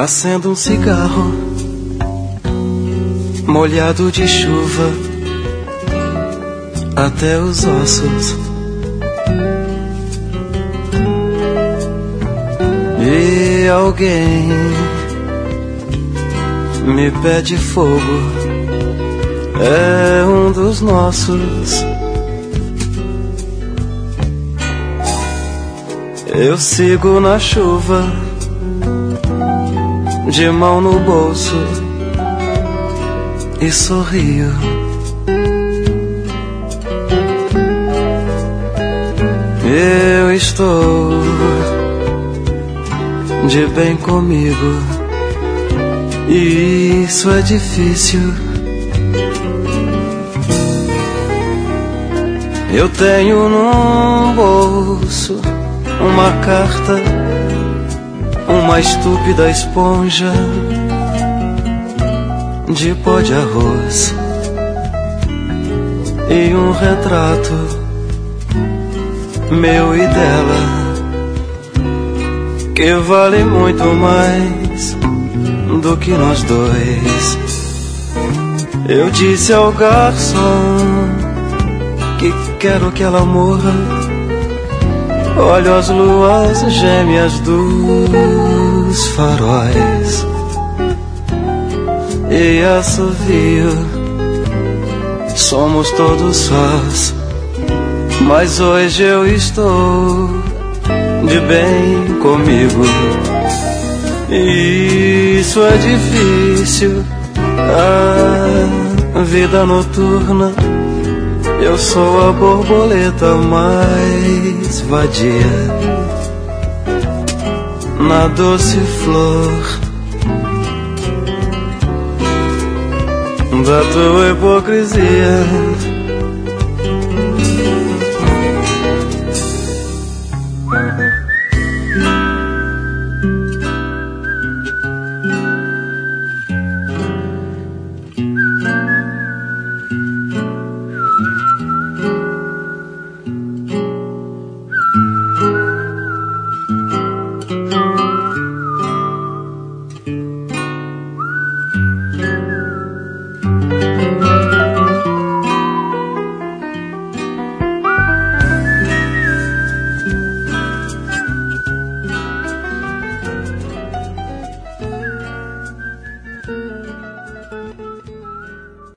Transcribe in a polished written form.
Acendo um cigarro molhado de chuva até os ossos, e alguém me pede fogo. É um dos nossos. Eu sigo na chuva, de mão no bolso, e sorrio. Eu estou de bem comigo, e isso é difícil. Eu tenho num bolso uma carta, uma estúpida esponja de pó de arroz e um retrato meu e dela, que vale muito mais do que nós dois. Eu disse ao garçom que quero que ela morra. Olho as luas gêmeas dos faróis e assovio. Somos todos sós, mas hoje eu estou de bem comigo. Isso é difícil, a vida noturna. Eu sou a borboleta mais vadia na doce flor da tua hipocrisia.